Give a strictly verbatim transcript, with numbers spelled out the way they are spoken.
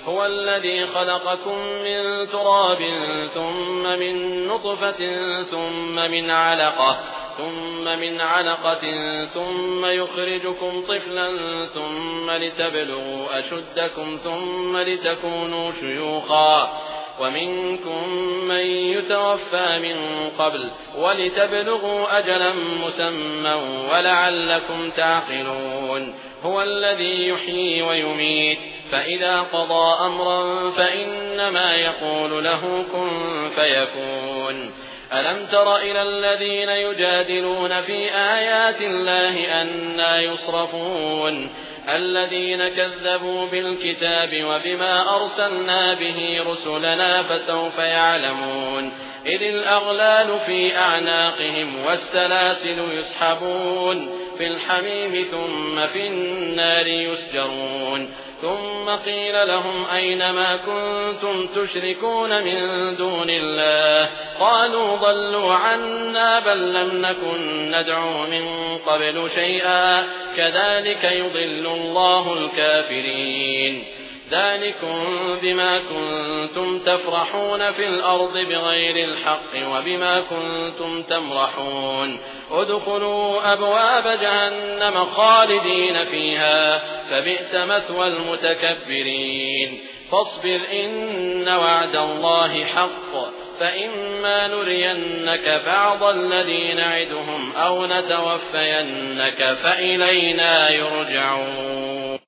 هو الذي خلقكم من تراب ثم من نطفة ثم من علقة ثم من علقة ثم يخرجكم طفلا ثم لتبلغوا أشدكم ثم لتكونوا شيوخا ومنكم من يتوفى من قبل ولتبلغوا أجلا مسمى ولعلكم تعقلون هو الذي يحيي ويميت فإذا قضى أمرا فإنما يقول له كن فيكون ألم تر إلى الذين يجادلون في آيات الله أنى يصرفون الذين كذبوا بالكتاب وبما أرسلنا به رسلنا فسوف يعلمون إذ الأغلال في أعناقهم والسلاسل يسحبون في الحميم ثم في النار يسجرون ثم قيل لهم أين ما كنتم تشركون من دون الله قالوا ضلوا عنا بل لم نكن ندعو من قبل شيئا كذلك يضل الله الكافرين ذلكم بما كنتم تفرحون في الأرض بغير الحق وبما كنتم تمرحون ادخلوا أبواب جهنم خالدين فيها فبئس مثوى المتكبرين فاصبر إن وعد الله حق فإما نرينك بعض الذي نعدهم أو نتوفينك فإلينا يرجعون.